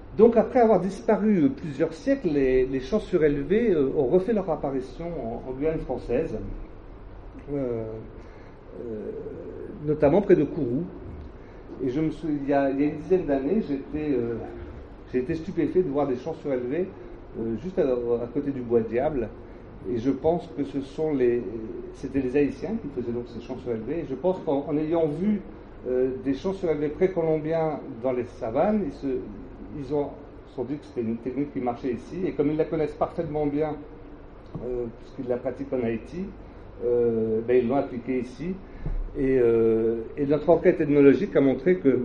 Donc après avoir disparu plusieurs siècles, les chants surélevés ont refait leur apparition en Guyane française, euh, notamment près de Kourou. Et je me souviens, il y a une dizaine d'années, j'ai été stupéfait de voir des chants surélevés juste à côté du Bois Diable. Et je pense que c'était les Haïtiens qui faisaient donc ces chants surélevés. Et je pense qu'en ayant vu des chants surélevés précolombiens dans les savanes, ils se sont dit que c'était une technique qui marchait ici. Et comme ils la connaissent parfaitement bien, puisqu'ils la pratiquent en Haïti, ils l'ont appliquée ici. Et notre enquête ethnologique a montré que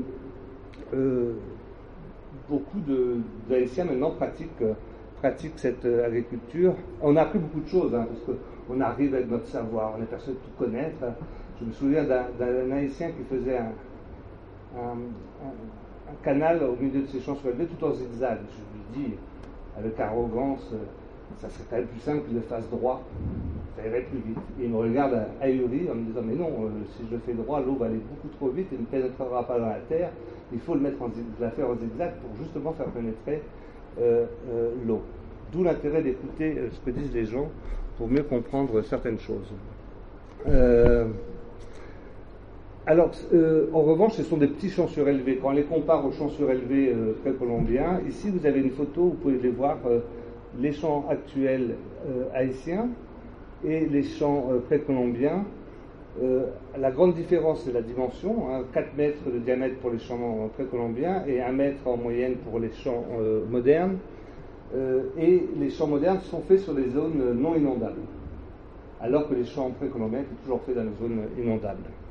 beaucoup d'Haïtiens maintenant pratiquent cette agriculture. On a appris beaucoup de choses, parce qu'on arrive avec notre savoir, on est persuadé de tout connaître. Je me souviens d'un Haïtien qui faisait un canal au milieu de ses champs surélevés tout en zigzag. Je lui dis, avec arrogance, ça serait quand même plus simple qu'il le fasse droit, ça irait plus vite. Et il me regarde ahuri en me disant, mais non, si je le fais droit, l'eau va aller beaucoup trop vite et ne pénétrera pas dans la terre. Il faut la faire en zigzag pour justement faire pénétrer l'eau. D'où l'intérêt d'écouter ce que disent les gens pour mieux comprendre certaines choses. En revanche, ce sont des petits chants surélevés. Quand on les compare aux chants surélevés précolombiens, ici vous avez une photo, vous pouvez les voir, les chants actuels haïtiens et les chants précolombiens. La grande différence, c'est la dimension, 4 mètres de diamètre pour les chants précolombiens et 1 mètre en moyenne pour les chants modernes. Et les chants modernes sont faits sur des zones non inondables, alors que les chants précolombiens étaient toujours faits dans les zones inondables.